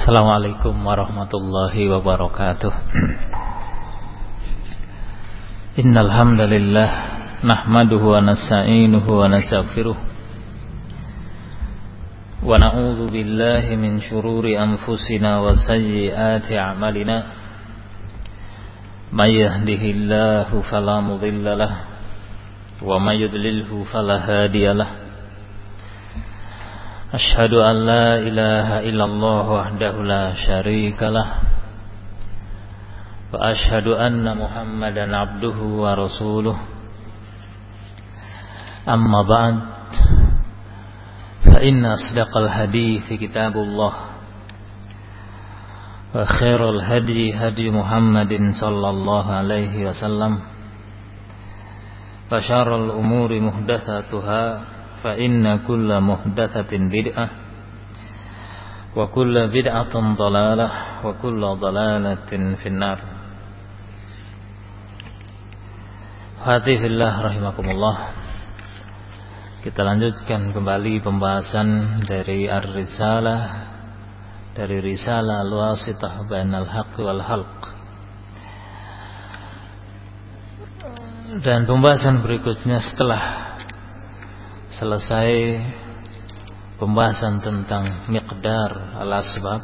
Assalamualaikum warahmatullahi wabarakatuh. Innal hamdalillah nahmaduhu wa nasta'inuhu wa nastaghfiruh wa na'udzu billahi min shururi anfusina wa sayyiati a'malina. May yahdihillahu fala mudilla lahu wa may yudlilhu fala hadiya lahu. Asyhadu an la ilaha illallah wahdahu la syarika lah wa asyhadu anna Muhammadan abduhu wa rasuluh. Amma ba'd, fa inna asdaqal hadithi kitabullah wa khairal hadi hadi Muhammadin sallallahu alaihi wasallam wa syarrul umuri muhdatsatuha fa inna kulla muhdatsatin bid'ah wa kulla bid'atin dhalalah wa kulla dhalalatin finnar. Hafizillah rahimakumullah. Kita lanjutkan kembali pembahasan dari Ar-Risalah, dari Risalah Al-Wasithah Bainal Haqq wal Halq. Dan pembahasan berikutnya setelah selesai pembahasan tentang miqdar al-asbab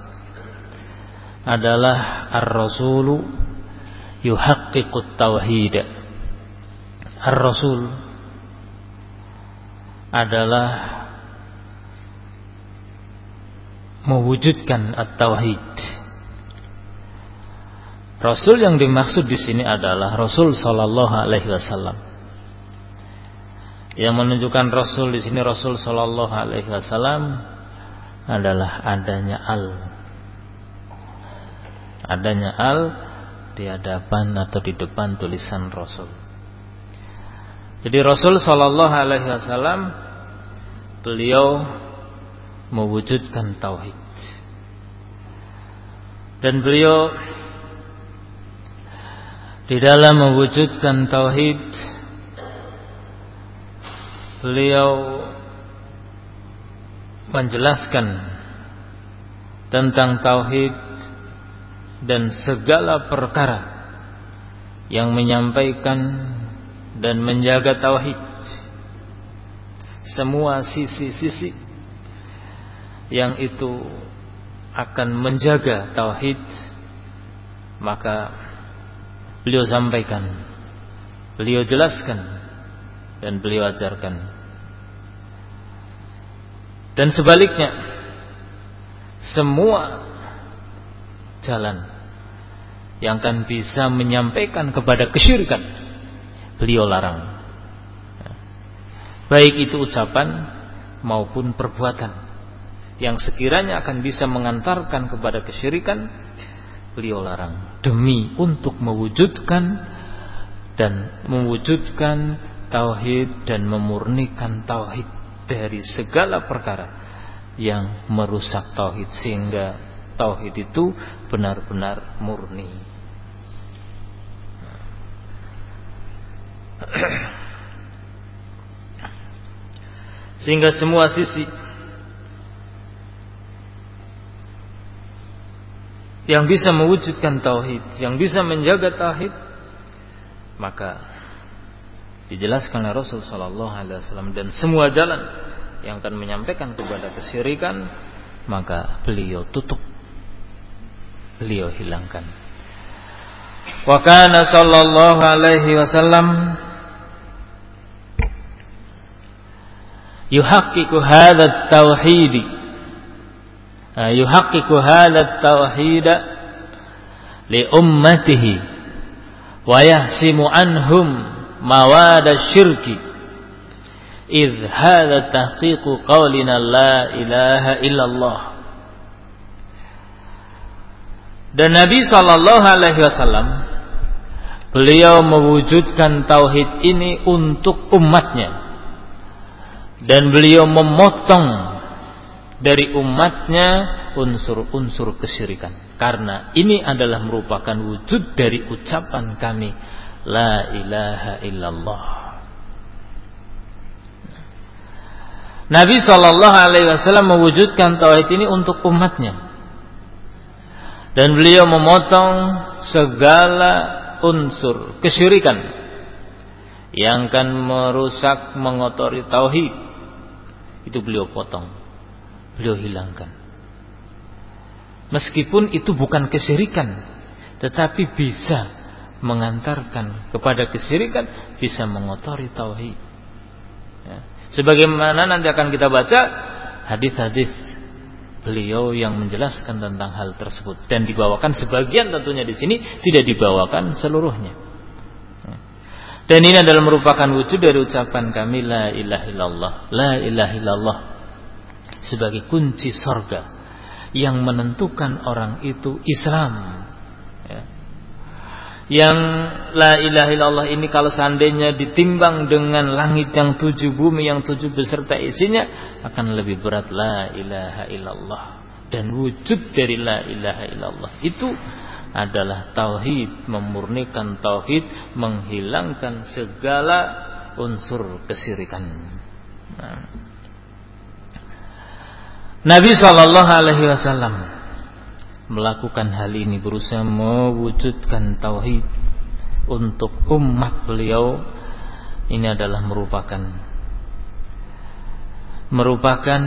adalah ar-rasulu yuhaqqiqut tauhid. Ar-rasul adalah mewujudkan at-tauhid. Rasul yang dimaksud di sini adalah Rasul sallallahu alaihi wasallam. Yang menunjukkan Rasul di sini Rasul sallallahu alaihi wasallam adalah adanya di hadapan atau di depan tulisan Rasul. Jadi Rasul sallallahu alaihi wasallam beliau mewujudkan tauhid. Dan beliau di dalam mewujudkan tauhid, beliau menjelaskan tentang tauhid dan segala perkara yang menyampaikan dan menjaga tauhid. Semua sisi-sisi yang itu akan menjaga tauhid, maka beliau sampaikan, beliau jelaskan, dan beliau ajarkan. Dan sebaliknya, semua jalan yang akan bisa menyampaikan kepada kesyirikan, beliau larang. Baik itu ucapan maupun perbuatan yang sekiranya akan bisa mengantarkan kepada kesyirikan, beliau larang, demi untuk mewujudkan tauhid dan memurnikan tauhid dari segala perkara yang merusak tauhid, sehingga tauhid itu benar-benar murni. Sehingga semua sisi yang bisa mewujudkan tauhid, yang bisa menjaga tauhid, maka dijelaskan oleh Rasul sallallahu alaihi wasallam. Dan semua jalan yang akan menyampaikan kepada kesyirikan, maka beliau tutup, beliau hilangkan. Wa kana sallallahu alaihi wasallam yuhaqqiqu hadha at-tauhid li ummatihi wa yahsimu anhum mawada syirki idh hadha tahqiqu qawlina la ilaha illallah. Dan Nabi sallallahu alaihi wasallam beliau mewujudkan tauhid ini untuk umatnya, dan beliau memotong dari umatnya unsur-unsur kesyirikan, karena ini adalah merupakan wujud dari ucapan kami la ilaha illallah. Nabi sallallahu alaihi wasallam mewujudkan tauhid ini untuk umatnya, Dan beliau memotong segala unsur kesyirikan yang akan merusak, mengotori tauhid. Itu beliau potong, beliau hilangkan. Meskipun itu bukan kesyirikan, tetapi bisa mengantarkan kepada kesyirikan, bisa mengotori tauhid. Ya. Sebagaimana nanti akan kita baca hadis-hadis beliau yang menjelaskan tentang hal tersebut, dan dibawakan sebagian tentunya di sini, tidak dibawakan seluruhnya. Dan ini adalah merupakan wujud dari ucapan kami la ilaha illallah, la ilaha illallah sebagai kunci surga yang menentukan orang itu Islam. Ya. Yang la ilaha illallah ini kalau seandainya ditimbang dengan langit yang 7, bumi yang 7 beserta isinya, akan lebih berat la ilaha illallah. Dan wujud dari la ilaha illallah itu adalah tauhid, memurnikan tauhid, menghilangkan segala unsur kesyirikan. Nabi SAW melakukan hal ini, berusaha mewujudkan tauhid untuk umat beliau. Ini adalah merupakan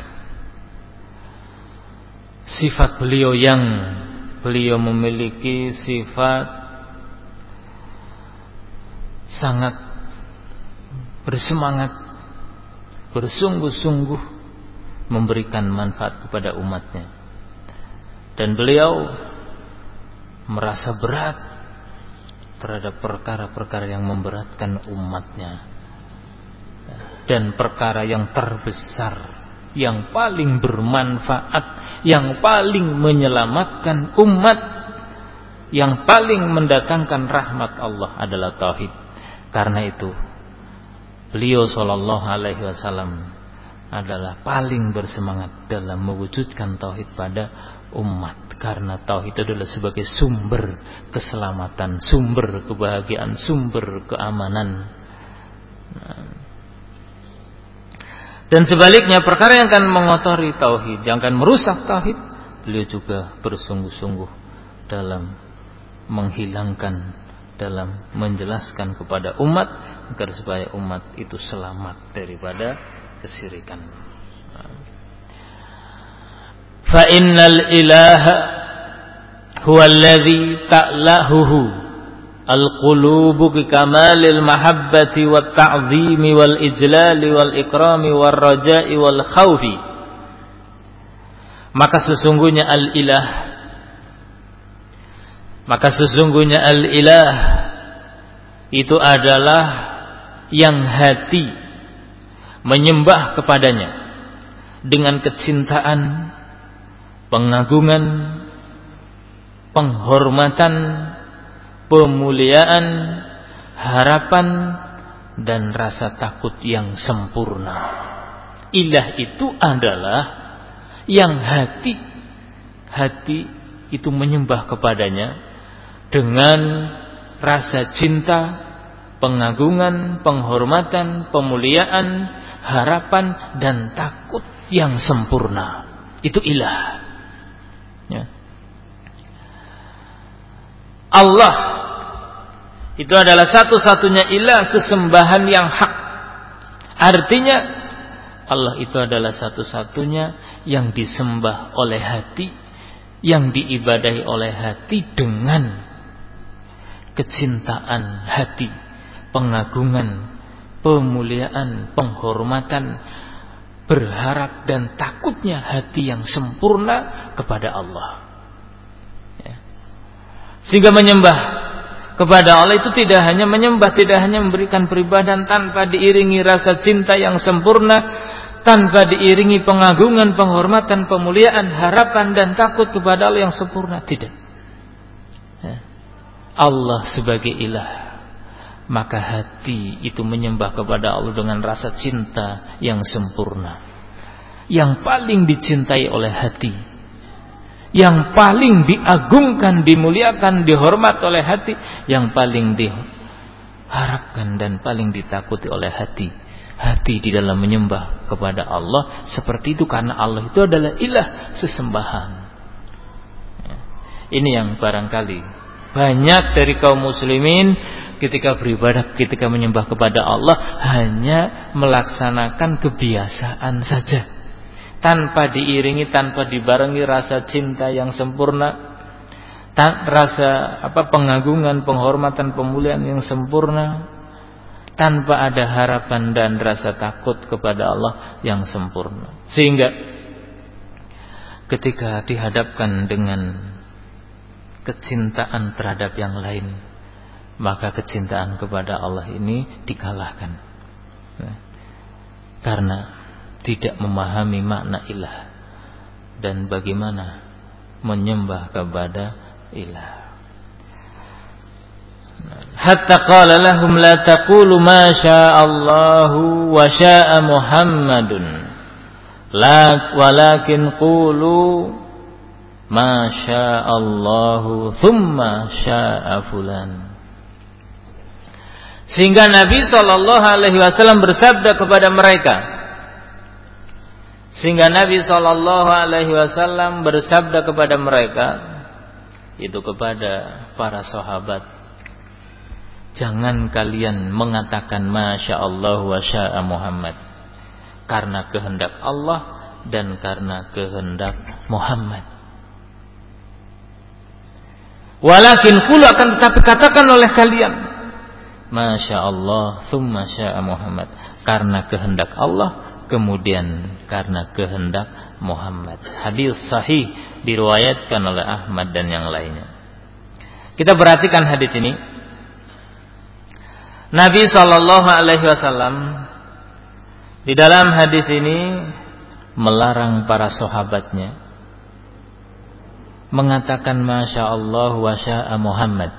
sifat beliau, yang beliau memiliki sifat sangat bersemangat, bersungguh-sungguh memberikan manfaat kepada umatnya. Dan beliau merasa berat terhadap perkara-perkara yang memberatkan umatnya. Dan perkara yang terbesar, yang paling bermanfaat, yang paling menyelamatkan umat, yang paling mendatangkan rahmat Allah adalah tauhid. Karena itu beliau SAW adalah paling bersemangat dalam mewujudkan tauhid pada umat, karena tauhid adalah sebagai sumber keselamatan, sumber kebahagiaan, sumber keamanan. Dan sebaliknya, perkara yang akan mengotori tauhid, yang akan merusak tauhid, beliau juga bersungguh-sungguh dalam menghilangkan, dalam menjelaskan kepada umat agar supaya umat itu selamat daripada kesyirikan. Fa innal ilaha huwa alladhi ta'lahuhu al-qulubu bi kamalil mahabbati wat ta'zimi wal ijlali wal ikrami war raja'i wal khaufi. Maka sesungguhnya al-ilah itu adalah yang hati menyembah kepadanya dengan kecintaan, pengagungan, penghormatan, pemuliaan, harapan, dan rasa takut yang sempurna. Ilah itu adalah yang hati itu menyembah kepadanya dengan rasa cinta, pengagungan, penghormatan, pemuliaan, harapan, dan takut yang sempurna. Itu ilah. Ya. Allah itu adalah satu-satunya ilah, sesembahan yang hak. Artinya Allah itu adalah satu-satunya yang disembah oleh hati, yang diibadahi oleh hati dengan kecintaan hati, pengagungan, pemuliaan, penghormatan, berharap dan takutnya hati yang sempurna kepada Allah. Ya. Sehingga menyembah kepada Allah itu tidak hanya menyembah, tidak hanya memberikan peribadahan tanpa diiringi rasa cinta yang sempurna, tanpa diiringi pengagungan, penghormatan, pemuliaan, harapan dan takut kepada Allah yang sempurna. Tidak. Ya. Allah sebagai ilah, maka hati itu menyembah kepada Allah dengan rasa cinta yang sempurna, yang paling dicintai oleh hati, yang paling diagungkan, dimuliakan, dihormat oleh hati, yang paling diharapkan dan paling ditakuti oleh hati. Hati di dalam menyembah kepada Allah seperti itu, karena Allah itu adalah ilah, sesembahan. Ini yang barangkali banyak dari kaum muslimin ketika beribadah, ketika menyembah kepada Allah hanya melaksanakan kebiasaan saja, tanpa diiringi, tanpa dibarengi rasa cinta yang sempurna, rasa pengagungan, penghormatan, pemuliaan yang sempurna, tanpa ada harapan dan rasa takut kepada Allah yang sempurna. Sehingga ketika dihadapkan dengan kecintaan terhadap yang lain, maka kecintaan kepada Allah ini dikalahkan, karena tidak memahami makna ilah dan bagaimana menyembah kepada ilah. Hatta qala lahum la taqulu ma sya'allahu wa sya'a Muhammadun walakin qulu ma sya'allahu thumma sya'a fulan. Sehingga Nabi SAW bersabda kepada mereka, itu kepada para sahabat, jangan kalian mengatakan masya Allah wa sya'a Muhammad, karena kehendak Allah dan karena kehendak Muhammad. Walakin qulu, akan tetapi katakan oleh kalian masya Allah thumma sya'a Muhammad, karena kehendak Allah kemudian karena kehendak Muhammad. Hadis sahih diriwayatkan oleh Ahmad dan yang lainnya. Kita perhatikan hadis ini. Nabi SAW di dalam hadis ini melarang para sahabatnya mengatakan masya Allah wa sya'a Muhammad.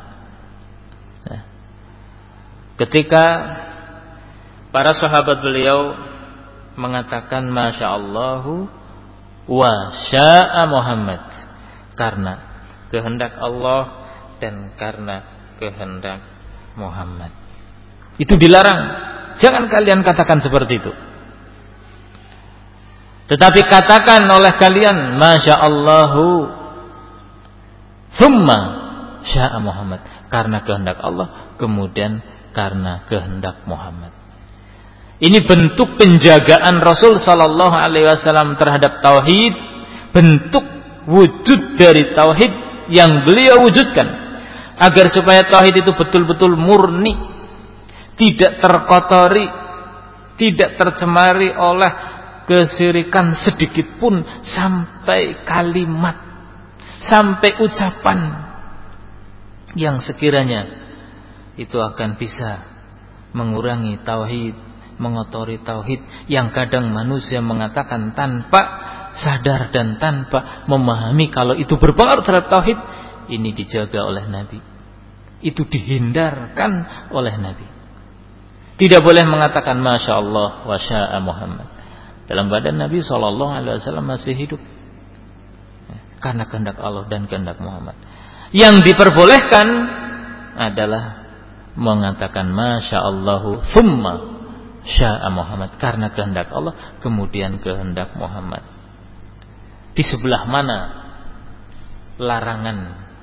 Ketika para sahabat beliau mengatakan masya Allah wa sya'a Muhammad, karena kehendak Allah dan karena kehendak Muhammad, itu dilarang. Jangan kalian katakan seperti itu, tetapi katakan oleh kalian masya Allahu thumma sya'a Muhammad, karena kehendak Allah kemudian karena kehendak Muhammad. Ini bentuk penjagaan Rasul sallallahu alaihi wasallam terhadap tauhid, bentuk wujud dari tauhid yang beliau wujudkan, agar supaya tauhid itu betul-betul murni, tidak terkotori, tidak tercemari oleh kesyirikan sedikit pun, sampai kalimat, sampai ucapan yang sekiranya itu akan bisa mengurangi tauhid, mengotori tauhid, yang kadang manusia mengatakan tanpa sadar dan tanpa memahami kalau itu berpengaruh terhadap tauhid. Ini dijaga oleh Nabi, itu dihindarkan oleh Nabi. Tidak boleh mengatakan masya Allah wa sya'a Muhammad dalam badan Nabi SAW masih hidup, karena kehendak Allah dan kehendak Muhammad. Yang diperbolehkan adalah mengatakan masya Allahu thumma sya'a Muhammad, karena kehendak Allah kemudian kehendak Muhammad. Di sebelah mana larangan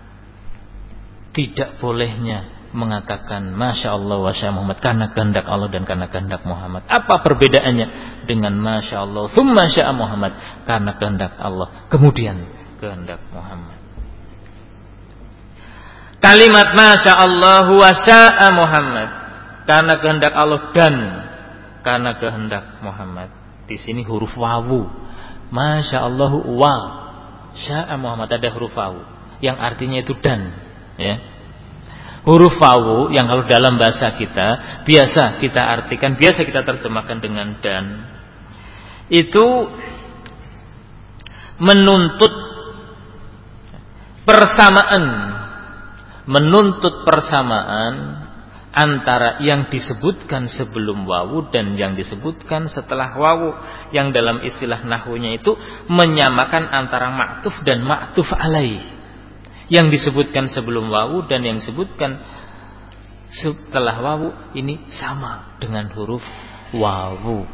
tidak bolehnya mengatakan masya Allah wa sya'a Muhammad karena kehendak Allah dan karena kehendak Muhammad? Apa perbedaannya dengan masya Allah thumma sya'a Muhammad, karena kehendak Allah kemudian kehendak Muhammad? Kalimat masya Allah wa sya'a Muhammad, karena kehendak Allah dan karena kehendak Muhammad. Di sini huruf wawu, masya Allah wa sya'a Muhammad, ada huruf wawu yang artinya itu dan, ya. Huruf wawu yang kalau dalam bahasa kita biasa kita artikan, biasa kita terjemahkan dengan dan, itu menuntut persamaan, antara yang disebutkan sebelum wawu dan yang disebutkan setelah wawu, yang dalam istilah nahwunya itu menyamakan antara ma'tuf dan ma'tuf alaih. Yang disebutkan sebelum wawu dan yang disebutkan setelah wawu ini sama dengan huruf wawu.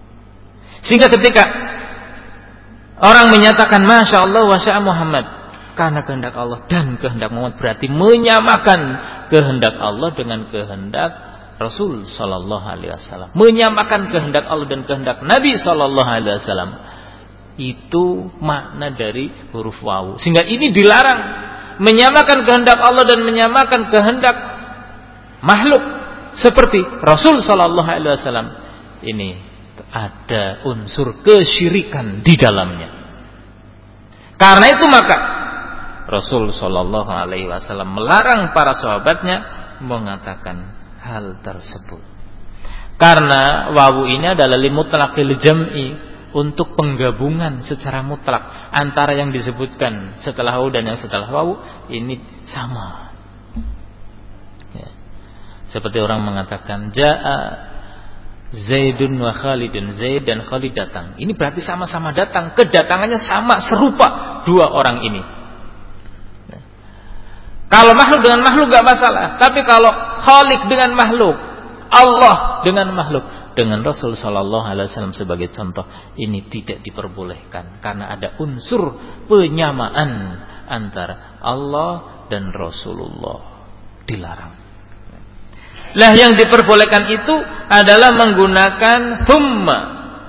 Sehingga ketika orang menyatakan masya Allah wa sya'a Muhammad, karena kehendak Allah dan kehendak Muhammad, berarti menyamakan kehendak Allah dengan kehendak Rasul sallallahu alaihi wasallam. Menyamakan kehendak Allah dan kehendak Nabi sallallahu alaihi wasallam. Itu makna dari huruf wawu. Sehingga ini dilarang, menyamakan kehendak Allah dan menyamakan kehendak makhluk seperti Rasul sallallahu alaihi wasallam. Ini ada unsur kesyirikan di dalamnya. Karena itu maka Rasul sallallahu alaihi wasallam melarang para sahabatnya mengatakan hal tersebut. Karena wawu ini adalah limutlaqil jam'i, untuk penggabungan secara mutlak antara yang disebutkan setelah wawu dan yang setelah wawu ini sama. Ya. Seperti orang mengatakan jaa Zaidun wa Khalidun, Zaid dan Khalid datang. Ini berarti sama-sama datang, kedatangannya sama, serupa dua orang ini. Ya. Kalau makhluk dengan makhluk gak masalah, tapi kalau Khaliq dengan makhluk, Allah dengan makhluk, dengan Rasul sallallahu alaihi wasallam sebagai contoh, ini tidak diperbolehkan karena ada unsur penyamaan antara Allah dan Rasulullah, dilarang. Lah yang diperbolehkan itu adalah menggunakan thumma.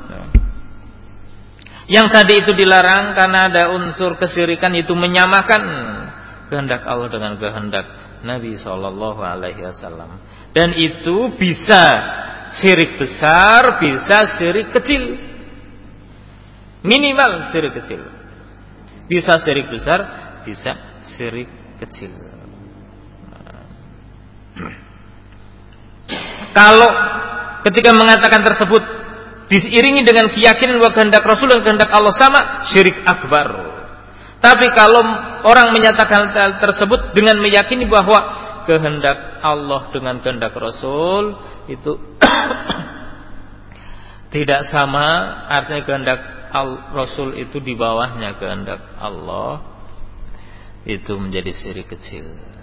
Yang tadi itu dilarang karena ada unsur kesyirikan, itu menyamakan kehendak Allah dengan kehendak Nabi sallallahu alaihi wasallam. Dan itu bisa syirik besar, bisa syirik kecil. Minimal syirik kecil. Bisa syirik besar, bisa syirik kecil. Kalau ketika mengatakan tersebut diiringi dengan keyakinan bahwa kehendak Rasul dan kehendak Allah sama, syirik akbar. Tapi kalau orang menyatakan hal tersebut dengan meyakini bahwa kehendak Allah dengan kehendak Rasul itu tidak sama, artinya kehendak Rasul itu di bawahnya kehendak Allah, itu menjadi syirik kecil.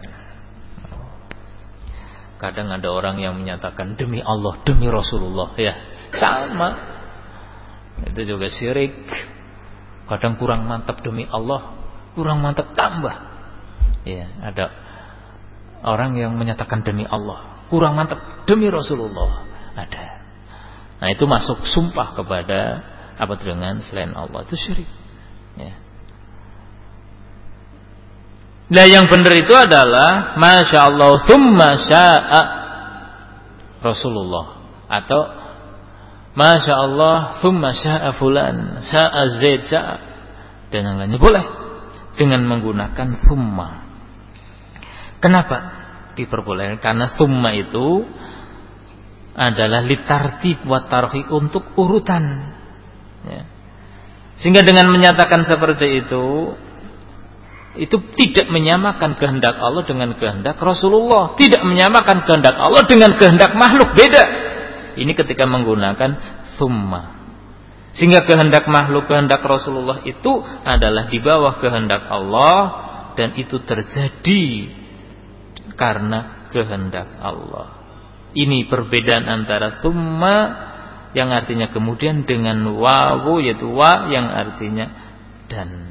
Kadang ada orang yang menyatakan demi Allah, demi Rasulullah, ya sama, itu juga syirik. Kadang kurang mantap demi Allah, kurang mantap tambah. Ya, ada orang yang menyatakan demi Allah, kurang mantap demi Rasulullah, ada. Nah itu masuk sumpah kepada apa dengan selain Allah, itu syirik. Ya. Nah yang benar itu adalah Masya Allah thumma sya'a Rasulullah, atau Masya Allah thumma sya'a fulan, sya'a Zaid, sya'a, dan yang lainnya boleh dengan menggunakan thumma. Kenapa diperbolehkan? Karena thumma itu adalah litartib wa tarhib, untuk urutan, ya. Sehingga dengan menyatakan seperti itu tidak menyamakan kehendak Allah dengan kehendak Rasulullah, tidak menyamakan kehendak Allah dengan kehendak makhluk, beda. Ini ketika menggunakan thumma. Sehingga kehendak makhluk, kehendak Rasulullah itu adalah di bawah kehendak Allah, dan itu terjadi karena kehendak Allah. Ini perbedaan antara thumma yang artinya kemudian dengan wawu, yaitu wa yang artinya dan.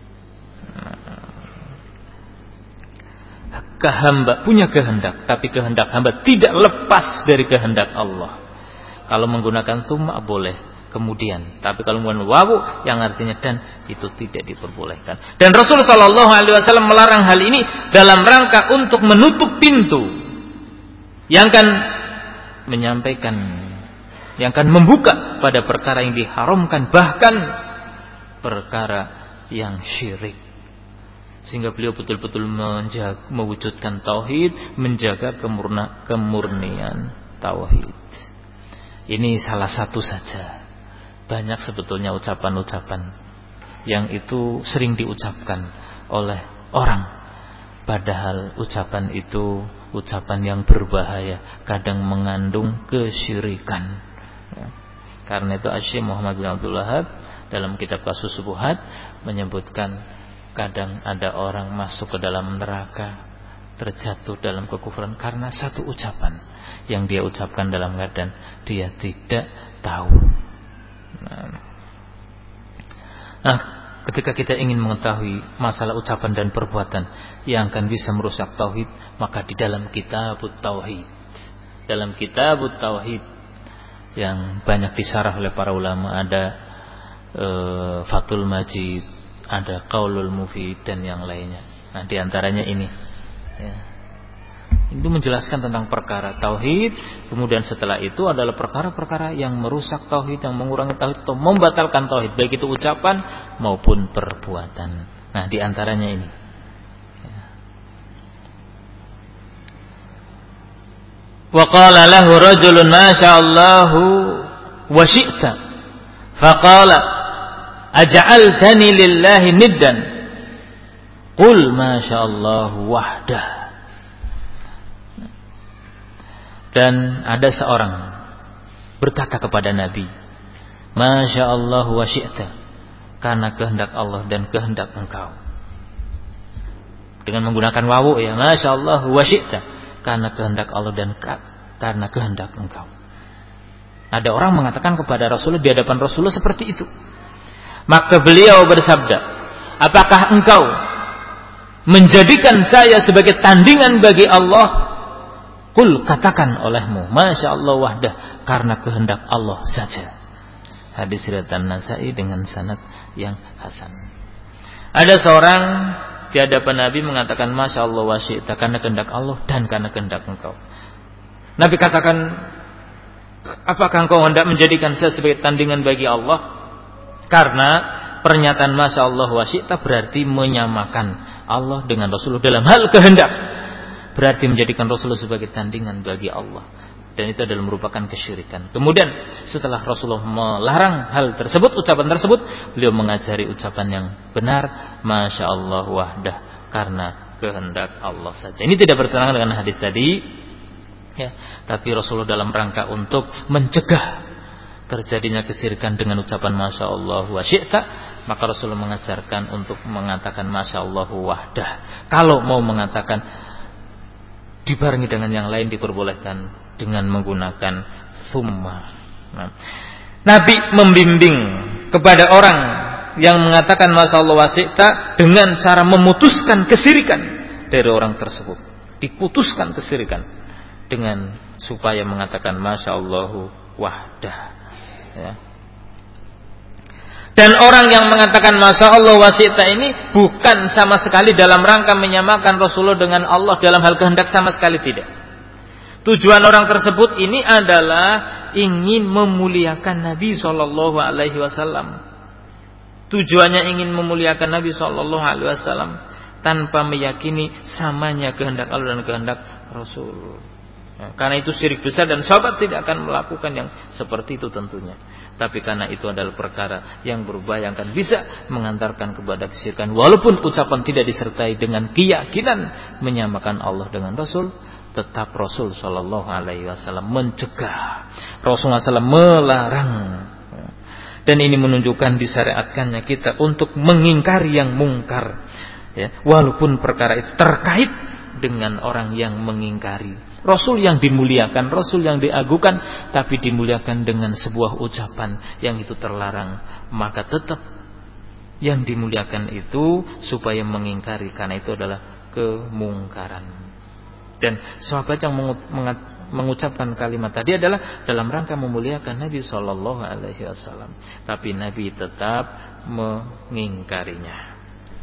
Hamba punya kehendak, tapi kehendak hamba tidak lepas dari kehendak Allah. Kalau menggunakan thumma boleh kemudian, tapi kalau menggunakan wawu yang artinya dan, itu tidak diperbolehkan. Dan Rasul sallallahu alaihi wasallam melarang hal ini dalam rangka untuk menutup pintu yang akan menyampaikan, yang akan membuka pada perkara yang diharamkan, bahkan perkara yang syirik. Sehingga beliau betul-betul mewujudkan tauhid, menjaga kemurnian tauhid. Ini salah satu saja. Banyak sebetulnya ucapan-ucapan yang itu sering diucapkan oleh orang, padahal ucapan itu ucapan yang berbahaya, kadang mengandung kesyirikan. Karena itu Syekh Muhammad bin Abdul Wahhab dalam kitab Kasus Syubhat menyebutkan, kadang ada orang masuk ke dalam neraka, terjatuh dalam kekufuran karena satu ucapan yang dia ucapkan dalam keadaan dia tidak tahu. Nah, ketika kita ingin mengetahui masalah ucapan dan perbuatan yang akan bisa merusak tauhid, maka di dalam Kitabut Tauhid, dalam Kitabut Tauhid yang banyak disarah oleh para ulama, ada Fathul Majid, ada Qaulul Mufid dan yang lainnya. Nah, di antaranya ini, ya. Itu menjelaskan tentang perkara tauhid. Kemudian setelah itu adalah perkara-perkara yang merusak tauhid, yang mengurangi tauhid atau membatalkan tauhid, baik itu ucapan maupun perbuatan. Nah, di antaranya ini. Wa qala lahu rajulun ma sya'allahu wa syi'ta. Faqala aj'altani lillahi niddan. Qul ma sya'allahu wahdah. Dan ada seorang berkata kepada Nabi, Masya Allah wa syi'ta, karena kehendak Allah dan kehendak engkau. Dengan menggunakan wawu, ya, Masya Allah wa syi'ta, karena kehendak Allah dan karena kehendak engkau. Ada orang mengatakan kepada Rasulullah di hadapan Rasulullah seperti itu. Maka beliau bersabda, apakah engkau menjadikan saya sebagai tandingan bagi Allah? Qul, katakan olehmu, Masya Allah wahdah, karena kehendak Allah saja. Hadis riwayat An-Nasa'i dengan sanad yang hasan. Ada seorang di hadapan Nabi mengatakan Masya Allah wa syi'ta, karena kehendak Allah dan karena kehendak engkau. Nabi katakan, apakah engkau hendak menjadikan saya sebagai tandingan bagi Allah? Karena pernyataan Masya Allah wa syi'ta berarti menyamakan Allah dengan Rasulullah dalam hal kehendak. Berarti menjadikan Rasulullah sebagai tandingan bagi Allah. Dan itu adalah merupakan kesyirikan. Kemudian setelah Rasulullah melarang hal tersebut, ucapan tersebut, beliau mengajari ucapan yang benar, Masya Allah wahdah, karena kehendak Allah saja. Ini tidak bertentangan dengan hadis tadi, ya, tapi Rasulullah dalam rangka untuk mencegah terjadinya kesyirikan dengan ucapan Masya Allah wa syi'ta, maka Rasulullah mengajarkan untuk mengatakan Masya Allah wahdah. Kalau mau mengatakan dibarengi dengan yang lain, diperbolehkan dengan menggunakan summa. Nah, Nabi membimbing kepada orang yang mengatakan Masya Allah wa syi'ta dengan cara memutuskan kesyirikan dari orang tersebut. Diputuskan kesyirikan dengan supaya mengatakan Masya Allah wahdah, ya. Dan orang yang mengatakan Masya Allah wa syi'ta ini bukan sama sekali dalam rangka menyamakan Rasulullah dengan Allah dalam hal kehendak, sama sekali tidak. Tujuan orang tersebut ini adalah ingin memuliakan Nabi Sallallahu Alaihi Wasallam. Tujuannya ingin memuliakan Nabi Sallallahu Alaihi Wasallam tanpa meyakini samanya kehendak Allah dan kehendak Rasul. Nah, karena itu syirik besar dan sahabat tidak akan melakukan yang seperti itu tentunya. Tapi karena itu adalah perkara yang berbahaya, yang akan bisa mengantarkan kepada kesyirikan. Walaupun ucapan tidak disertai dengan keyakinan menyamakan Allah dengan Rasul, tetap Rasul Shallallahu Alaihi Wasallam mencegah, Rasulullah SAW melarang. Dan ini menunjukkan disyariatkannya kita untuk mengingkari yang mungkar, ya, walaupun perkara itu terkait dengan orang yang mengingkari. Rasul yang dimuliakan, Rasul yang diagukan, tapi dimuliakan dengan sebuah ucapan yang itu terlarang, maka tetap yang dimuliakan itu supaya mengingkari, karena itu adalah kemungkaran. Dan sahabat yang mengucapkan kalimat tadi adalah dalam rangka memuliakan Nabi Sallallahu Alaihi Wasallam, tapi Nabi tetap mengingkarinya.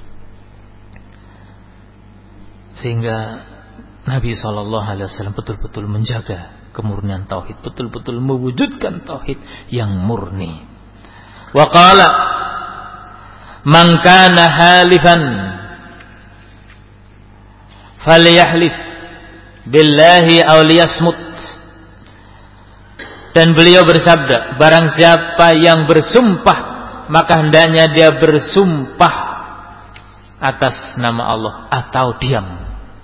Sehingga Nabi SAW betul-betul menjaga kemurnian tauhid, betul-betul mewujudkan tauhid yang murni. Wa qala man kana halifan falyahlif billahi aw liyasmut. Dan beliau bersabda, barang siapa yang bersumpah, maka hendaknya dia bersumpah atas nama Allah atau diam.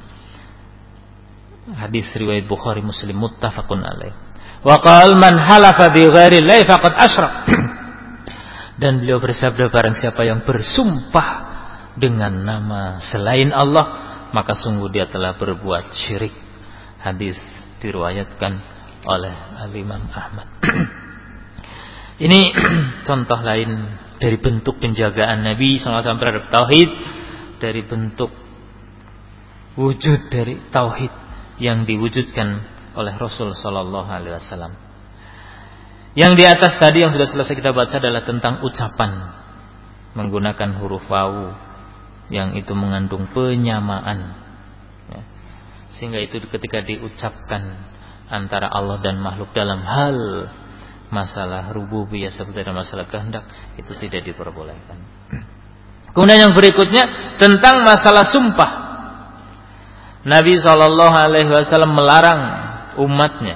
Hadis riwayat Bukhari Muslim muttafaqun alaih. Wa qala man halafa bi ghairi llahi faqad asyrak. Dan beliau bersabda, barang siapa yang bersumpah dengan nama selain Allah, maka sungguh dia telah berbuat syirik. Hadis diriwayatkan oleh Al-Imam Ahmad. Ini contoh lain dari bentuk penjagaan Nabi SAW terhadap tauhid, dari bentuk wujud dari tauhid yang diwujudkan oleh Rasul sallallahu alaihi wasallam. Yang di atas tadi yang sudah selesai kita baca adalah tentang ucapan menggunakan huruf wawu yang itu mengandung penyamaan, ya. Sehingga itu ketika diucapkan antara Allah dan makhluk dalam hal masalah rububiyah seperti dalam masalah kehendak, itu tidak diperbolehkan. Kemudian yang berikutnya tentang masalah sumpah. Nabi SAW melarang umatnya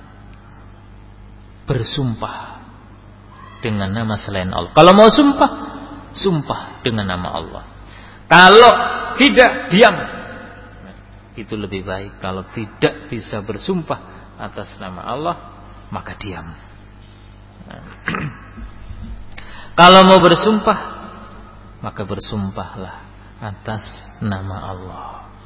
bersumpah dengan nama selain Allah. Kalau mau sumpah, sumpah dengan nama Allah. Kalau tidak, diam. Itu lebih baik. Kalau tidak bisa bersumpah atas nama Allah, maka diam. Kalau mau bersumpah, maka bersumpahlah atas nama Allah.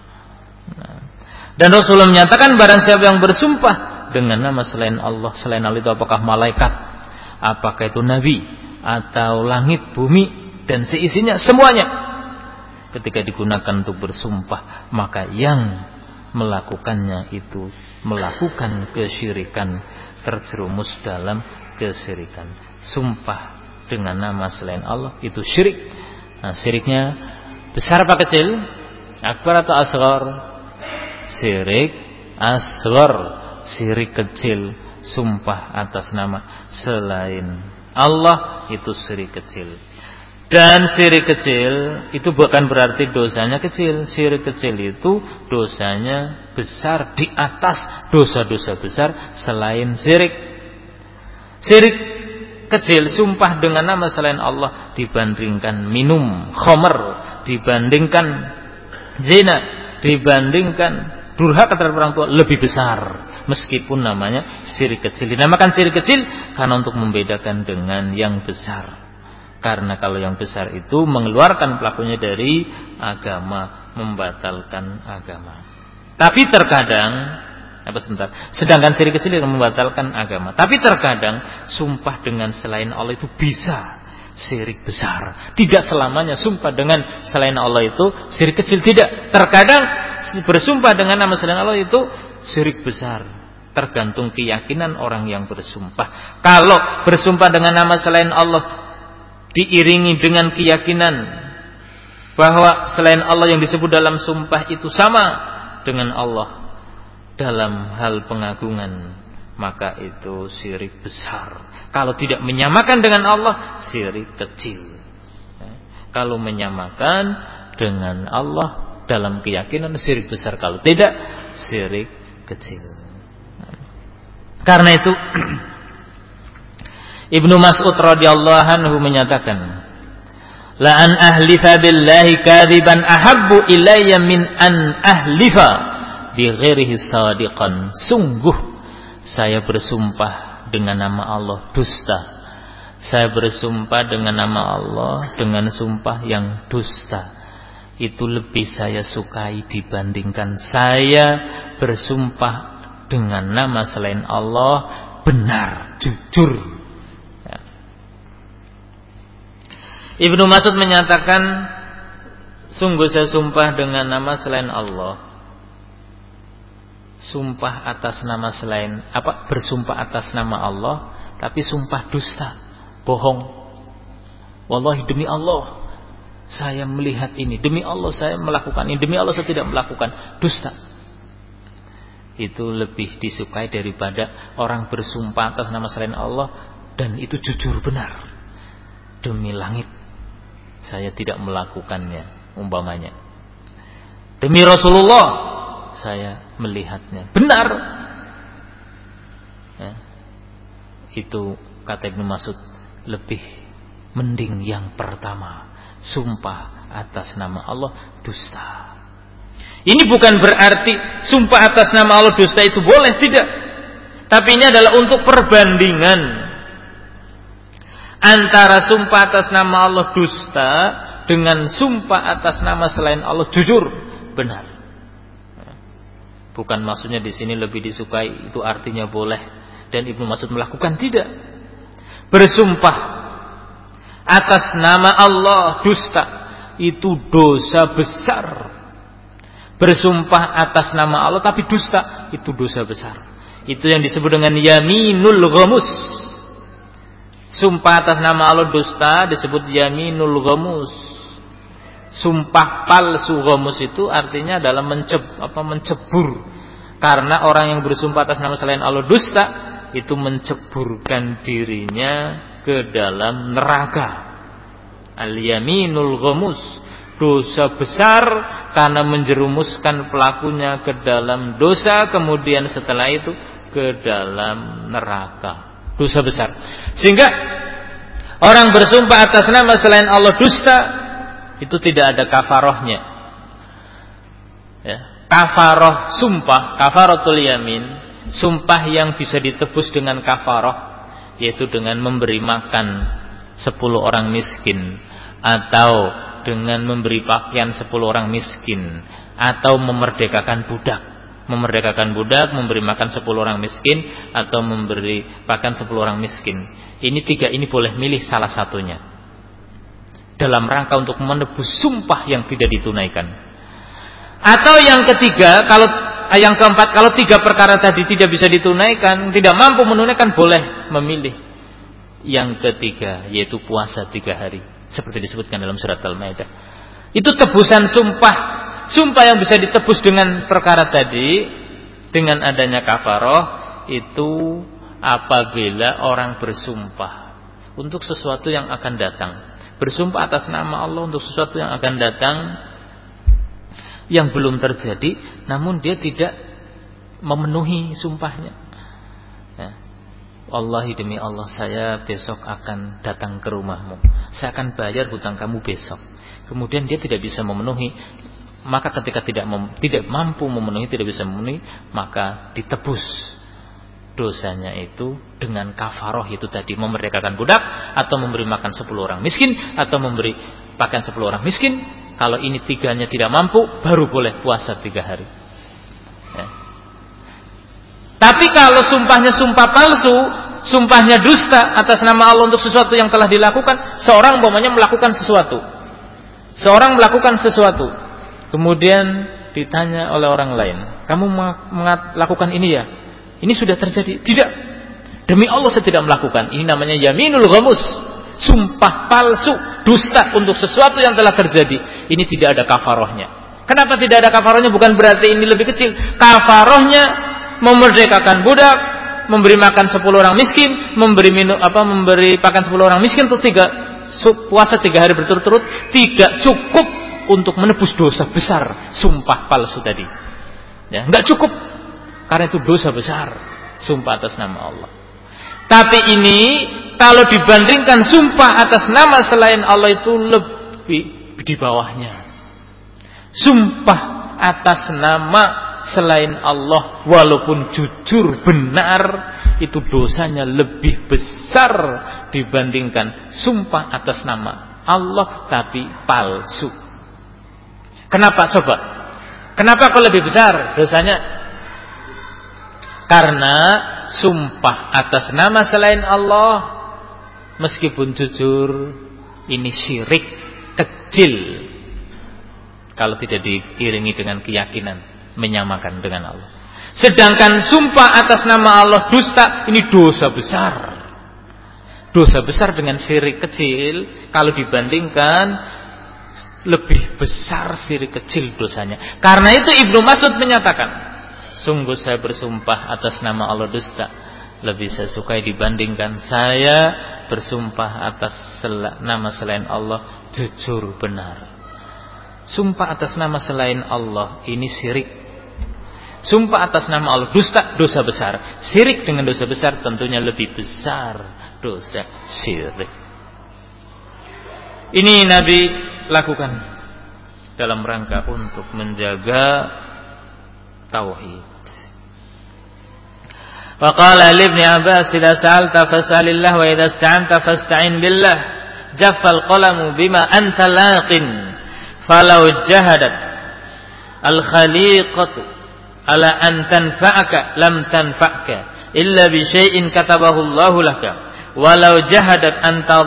Dan Rasulullah menyatakan barang siapa yang bersumpah dengan nama selain Allah itu apakah malaikat, apakah itu nabi, atau langit, bumi dan seisinya semuanya, ketika digunakan untuk bersumpah, maka yang melakukannya itu melakukan kesyirikan, terjerumus dalam kesyirikan. Sumpah dengan nama selain Allah itu syirik. Nah, syiriknya besar apa kecil? Akbar atau asghar? Syirik asghar, syirik kecil. Sumpah atas nama selain Allah itu syirik kecil. Dan syirik kecil itu bukan berarti dosanya kecil. Syirik kecil itu dosanya besar di atas dosa-dosa besar selain syirik. Syirik kecil, sumpah dengan nama selain Allah, dibandingkan minum khamr, dibandingkan zina, dibandingkan durhaka terhadap orang tua lebih besar. Meskipun namanya syirik kecil, dinamakan syirik kecil karena untuk membedakan dengan yang besar. Karena kalau yang besar itu mengeluarkan pelakunya dari agama, membatalkan agama. Tapi terkadang sedangkan syirik kecil yang membatalkan agama. Tapi terkadang sumpah dengan selain Allah itu bisa syirik besar. Tidak selamanya sumpah dengan selain Allah itu syirik kecil, tidak. Terkadang bersumpah dengan nama selain Allah itu syirik besar. Tergantung keyakinan orang yang bersumpah. Kalau bersumpah dengan nama selain Allah diiringi dengan keyakinan bahwa selain Allah yang disebut dalam sumpah itu sama dengan Allah dalam hal pengagungan, maka itu syirik besar. Kalau tidak menyamakan dengan Allah, syirik kecil. Kalau menyamakan dengan Allah dalam keyakinan, syirik besar. Kalau tidak, syirik kecil. Karena itu Ibnu Mas'ud radhiyallahu anhu menyatakan, la an ahlifa billahi kadziban ahabbu ilayya min an ahlifa bi ghairihi sadiqan. Sungguh saya bersumpah dengan nama Allah dusta. Saya bersumpah dengan nama Allah dengan sumpah yang dusta. Itu lebih saya sukai dibandingkan saya bersumpah dengan nama selain Allah benar, jujur. Ibnu Mas'ud menyatakan, sungguh saya sumpah dengan nama selain Allah. Sumpah atas nama selain bersumpah atas nama Allah, tapi sumpah dusta, bohong. Wallahi demi Allah saya melihat ini, demi Allah saya melakukan ini, demi Allah saya tidak melakukan, dusta. Itu lebih disukai daripada orang bersumpah atas nama selain Allah dan itu jujur benar. Demi langit saya tidak melakukannya, umpamanya. Demi Rasulullah saya melihatnya, benar. Ya. Itu kata Ibnu Mas'ud lebih mending yang pertama, sumpah atas nama Allah dusta. Ini bukan berarti sumpah atas nama Allah dusta itu boleh, tidak. Tapi ini adalah untuk perbandingan antara sumpah atas nama Allah dusta dengan sumpah atas nama selain Allah jujur, benar. Bukan maksudnya di sini lebih disukai itu artinya boleh dan Ibnu Mas'ud melakukan, tidak. Bersumpah atas nama Allah dusta, itu dosa besar. Bersumpah atas nama Allah tapi dusta, itu dosa besar. Itu yang disebut dengan yaminul ghamus. Sumpah atas nama Allah dusta disebut yaminul ghamus. Sumpah palsu ghamus itu artinya adalah mencebur. Karena orang yang bersumpah atas nama selain Allah dusta, itu menceburkan dirinya ke dalam neraka. Al-yaminul ghamus, dosa besar karena menjerumuskan pelakunya ke dalam dosa, kemudian setelah itu ke dalam neraka. Dosa besar. Sehingga orang bersumpah atas nama selain Allah dusta, itu tidak ada kafarohnya. Ya. Kafaroh sumpah, kafaratul yamin, sumpah yang bisa ditebus dengan kafaroh, yaitu dengan memberi makan 10 orang miskin, atau dengan memberi pakaian 10 orang miskin, atau memerdekakan budak, memberi makan 10 orang miskin, atau memberi pakaian 10 orang miskin. Ini 3 ini boleh milih salah satunya dalam rangka untuk menebus sumpah yang tidak ditunaikan. Atau yang ketiga, yang keempat, kalau 3 perkara tadi tidak bisa ditunaikan, tidak mampu menunaikan, boleh memilih yang ketiga, yaitu puasa 3 hari, seperti disebutkan dalam surat Al-Maidah. Itu tebusan sumpah. Sumpah yang bisa ditebus dengan perkara tadi, dengan adanya kafaroh, itu apabila orang bersumpah untuk sesuatu yang akan datang. Bersumpah atas nama Allah untuk sesuatu yang akan datang, yang belum terjadi, namun dia tidak memenuhi sumpahnya. Ya. Wallahi demi Allah, saya besok akan datang ke rumahmu, saya akan bayar hutang kamu besok. Kemudian dia tidak bisa memenuhi, maka ketika tidak mampu memenuhi, tidak bisa memenuhi, maka ditebus dosanya itu dengan kafaroh itu tadi, memerdekakan budak, atau memberi makan 10 orang miskin, atau memberi pakaian 10 orang miskin. Kalau ini 3-nya tidak mampu, baru boleh puasa 3 hari. Ya. Tapi kalau sumpahnya sumpah palsu, sumpahnya dusta atas nama Allah untuk sesuatu yang telah dilakukan, seorang umpamanya melakukan sesuatu, kemudian ditanya oleh orang lain, kamu melakukan ini ya? Ini sudah terjadi? Tidak. Demi Allah saya tidak melakukan. Ini namanya yaminul ghamus, sumpah palsu, dusta untuk sesuatu yang telah terjadi. Ini tidak ada kafarohnya. Kenapa tidak ada kafarohnya? Bukan berarti ini lebih kecil. Kafarohnya memerdekakan budak, memberi makan 10 orang miskin, memberi pakan 10 orang miskin, itu puasa 3 hari berturut-turut, tidak cukup untuk menebus dosa besar sumpah palsu tadi. Ya, enggak cukup. Karena itu dosa besar, sumpah atas nama Allah. Tapi ini kalau dibandingkan sumpah atas nama selain Allah itu lebih di bawahnya. Sumpah atas nama selain Allah walaupun jujur benar, itu dosanya lebih besar dibandingkan sumpah atas nama Allah tapi palsu. Kenapa coba? Kenapa kok lebih besar dosanya? Karena sumpah atas nama selain Allah meskipun jujur, ini syirik kecil kalau tidak diiringi dengan keyakinan menyamakan dengan Allah. Sedangkan sumpah atas nama Allah dusta, ini dosa besar. Dosa besar dengan syirik kecil, kalau dibandingkan lebih besar syirik kecil dosanya. Karena itu Ibnu Mas'ud menyatakan, sungguh saya bersumpah atas nama Allah dusta, lebih saya sukai dibandingkan saya bersumpah atas nama selain Allah jujur benar. Sumpah atas nama selain Allah ini syirik. Sumpah atas nama Allah dusta, dosa besar. Syirik dengan dosa besar tentunya lebih besar dosa syirik. Ini Nabi lakukan dalam rangka untuk menjaga tauhid. Wa qala li Ibn Abbas, "Idza sa'alta fas'alillah wa idza ista'anta fasta'in billah. Jaffal qalamu bima anta laqin. Falau jahadat al-khaliqatu ala an tanfa'aka lam tanfa'ka illa bi syai'in katabahu Allahu laka. walau jahadat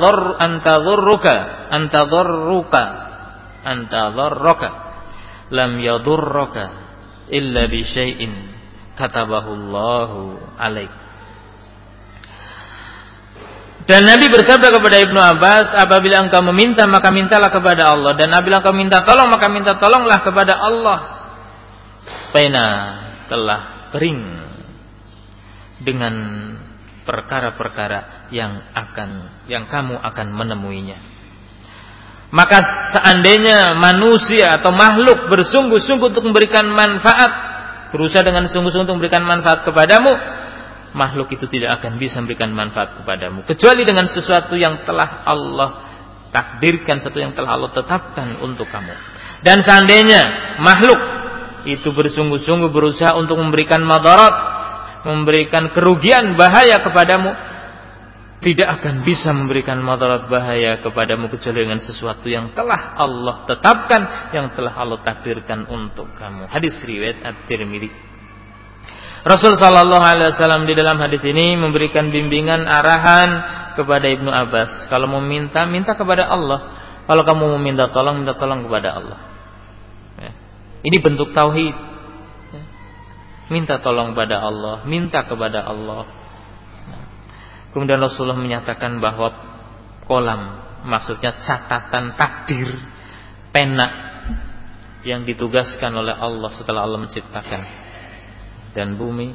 antadharruka lam yadurruka illa bi syai'in katabahu Allahu alaik. Dan Nabi bersabda kepada Ibnu Abbas, apabila engkau meminta maka mintalah kepada Allah, dan apabila engkau minta tolong maka minta tolonglah kepada Allah. Pena telah kering dengan perkara-perkara yang kamu akan menemuinya. Maka seandainya manusia atau makhluk bersungguh-sungguh untuk memberikan manfaat, berusaha dengan sungguh-sungguh untuk memberikan manfaat kepadamu, makhluk itu tidak akan bisa memberikan manfaat kepadamu kecuali dengan sesuatu yang telah Allah takdirkan, sesuatu yang telah Allah tetapkan untuk kamu. Dan seandainya makhluk itu bersungguh-sungguh berusaha untuk memberikan madarat, memberikan kerugian, bahaya kepadamu, tidak akan bisa memberikan madarat, bahaya kepadamu kecuali dengan sesuatu yang telah Allah tetapkan, yang telah Allah takdirkan untuk kamu. Hadis riwayat At-Tirmidzi. Rasul sallallahu alaihi wasallam di dalam hadis ini memberikan bimbingan, arahan kepada Ibnu Abbas. Kalau mau minta, minta kepada Allah. Kalau kamu mau minta tolong kepada Allah. Ya. Ini bentuk tauhid. Ya. Minta tolong pada Allah, minta kepada Allah. Nah. Kemudian Rasulullah menyatakan bahwa kolam, maksudnya catatan takdir, pena yang ditugaskan oleh Allah setelah Allah menciptakan dan bumi,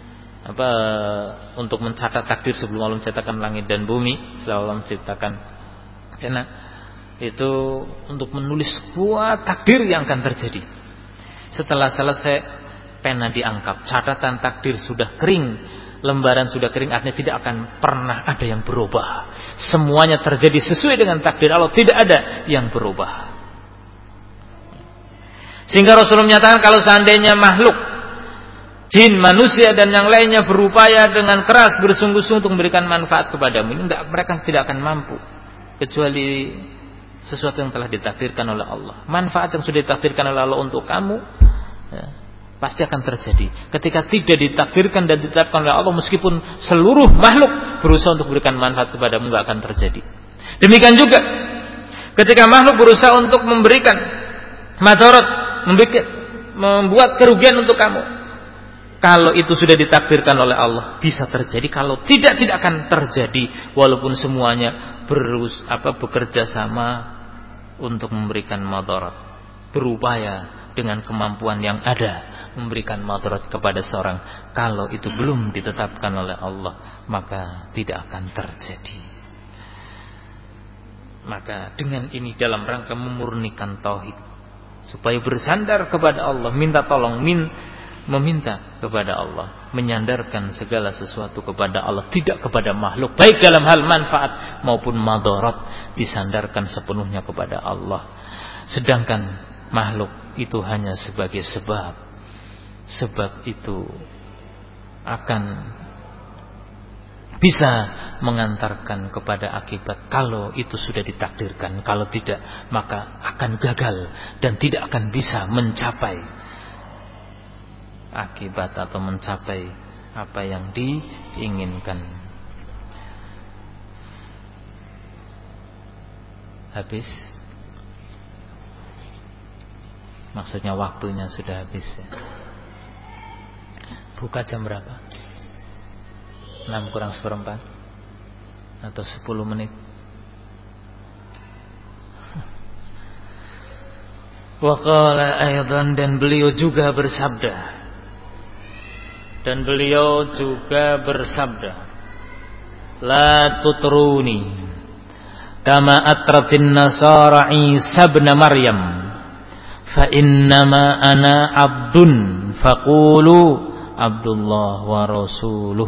untuk mencatat takdir sebelum Allah menciptakan langit dan bumi, setelah Allah menciptakan pena itu untuk menulis sebuah takdir yang akan terjadi. Setelah selesai, pena diangkat, catatan takdir sudah kering, lembaran sudah kering, artinya tidak akan pernah ada yang berubah. Semuanya terjadi sesuai dengan takdir Allah, tidak ada yang berubah. Sehingga Rasulullah menyatakan kalau seandainya makhluk, jin, manusia dan yang lainnya berupaya dengan keras bersungguh-sungguh untuk memberikan manfaat kepadamu, ini mereka tidak akan mampu kecuali sesuatu yang telah ditakdirkan oleh Allah. Manfaat yang sudah ditakdirkan oleh Allah untuk kamu, ya, pasti akan terjadi. Ketika tidak ditakdirkan dan ditetapkan oleh Allah, meskipun seluruh makhluk berusaha untuk memberikan manfaat kepadamu, tidak akan terjadi. Demikian juga ketika makhluk berusaha untuk memberikan madarat, membuat kerugian untuk kamu, kalau itu sudah ditakdirkan oleh Allah, bisa terjadi. Kalau tidak akan terjadi, walaupun semuanya bekerja sama untuk memberikan madarat, berupaya dengan kemampuan yang ada memberikan madarat kepada seorang. Kalau itu belum ditetapkan oleh Allah, maka tidak akan terjadi. Maka dengan ini dalam rangka memurnikan tauhid, supaya bersandar kepada Allah, minta tolong, meminta kepada Allah, menyandarkan segala sesuatu kepada Allah, tidak kepada makhluk, baik dalam hal manfaat maupun madarat, disandarkan sepenuhnya kepada Allah. Sedangkan makhluk itu hanya sebagai sebab itu akan bisa mengantarkan kepada akibat kalau itu sudah ditakdirkan. Kalau tidak, maka akan gagal dan tidak akan bisa mencapai akibat atau mencapai apa yang diinginkan. Habis? Maksudnya waktunya sudah habis ya. Buka jam berapa? 6 kurang 1/4 atau 10 menit? Wa qala aidan, dan beliau juga bersabda, la tutruni kama atratin nasara Isa ibn Maryam fa innama ana abdun faqulu Abdullah wa rasuluh.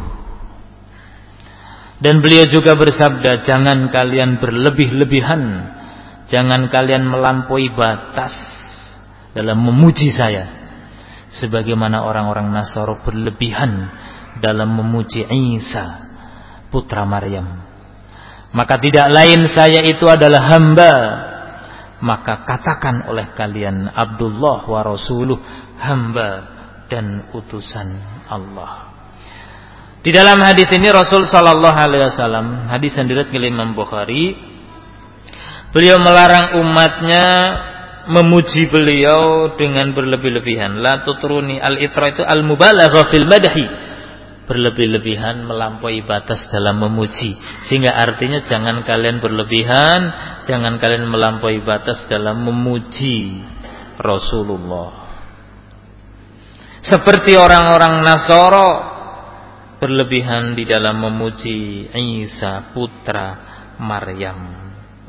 Dan beliau juga bersabda, jangan kalian berlebih-lebihan, jangan kalian melampaui batas dalam memuji saya, sebagaimana orang-orang Nasara berlebihan dalam memuji Isa putra Maryam. Maka tidak lain saya itu adalah hamba, maka katakan oleh kalian Abdullah wa rasuluh, hamba dan utusan Allah. Di dalam hadis ini Rasul sallallahu alaihi wasallam, hadis yang diriwayatkan oleh Imam Bukhari, beliau melarang umatnya memuji beliau dengan berlebih-lebihan. La tutruni, al-itra itu al-mubalaghah fil madhi, berlebih-lebihan melampaui batas dalam memuji. Sehingga artinya jangan kalian berlebihan, jangan kalian melampaui batas dalam memuji Rasulullah. Seperti orang-orang Nasara berlebihan di dalam memuji Isa putra Maryam.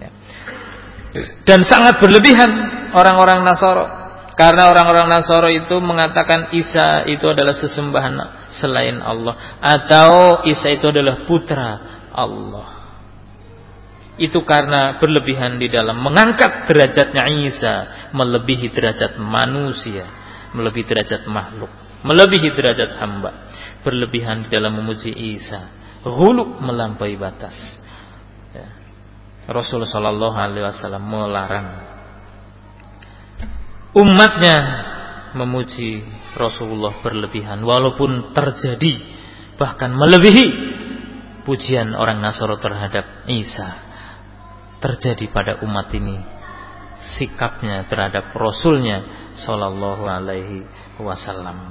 Dan sangat berlebihan orang-orang Nasara, karena orang-orang Nasara itu mengatakan Isa itu adalah sesembahan selain Allah, atau Isa itu adalah putra Allah. Itu karena berlebihan di dalam mengangkat derajatnya Isa melebihi derajat manusia, melebihi derajat makhluk, melebihi derajat hamba. Berlebihan di dalam memuji Isa, ghulu, melampaui batas. Rasulullah sallallahu alaihi wasallam melarang umatnya memuji Rasulullah berlebihan, walaupun terjadi bahkan melebihi pujian orang Nasara terhadap Isa terjadi pada umat ini. Sikapnya terhadap Rasulnya sallallahu alaihi wasallam.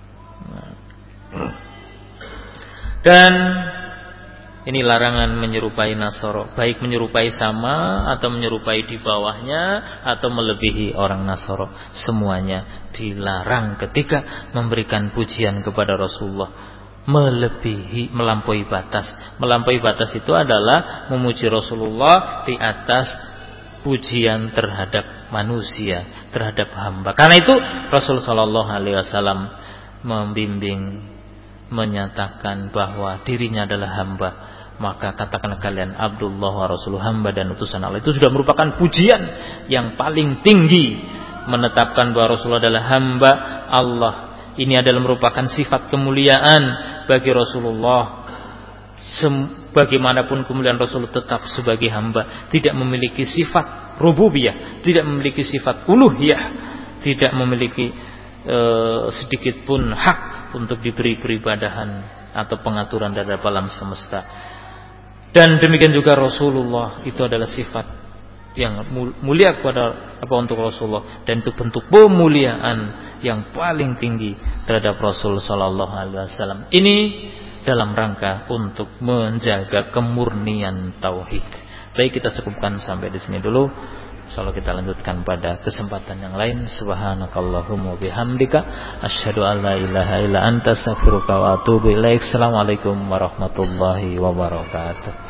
Dan ini larangan menyerupai Nasara, baik menyerupai sama atau menyerupai di bawahnya atau melebihi orang Nasara, semuanya dilarang ketika memberikan pujian kepada Rasulullah. Melebihi, melampaui batas. Melampaui batas itu adalah memuji Rasulullah di atas pujian terhadap manusia, terhadap hamba. Karena itu Rasul sallallahu alaihi wasallam membimbing, menyatakan bahwa dirinya adalah hamba. Maka katakanlah kalian Abdullah wa Rasuluh, hamba dan utusan Allah. Itu sudah merupakan pujian yang paling tinggi, menetapkan bahwa Rasulullah adalah hamba Allah. Ini adalah merupakan sifat kemuliaan bagi Rasulullah. Bagaimanapun kemuliaan Rasulullah tetap sebagai hamba, tidak memiliki sifat rububiyah, tidak memiliki sifat uluhiyah, tidak memiliki sedikit pun hak untuk diberi peribadahan atau pengaturan dari alam semesta. Dan demikian juga Rasulullah itu adalah sifat yang mulia kepada untuk Rasulullah, dan itu bentuk pemuliaan yang paling tinggi terhadap Rasul sallallahu alaihi wasallam. Ini dalam rangka untuk menjaga kemurnian tauhid. Baik, kita cukupkan sampai di sini dulu. Insyaallah kita lanjutkan pada kesempatan yang lain. Subhanakallahumma bihamdika asyhadu an la ilaha illa anta astaghfiruka wa atubu ilaik. Assalamualaikum warahmatullahi wabarakatuh.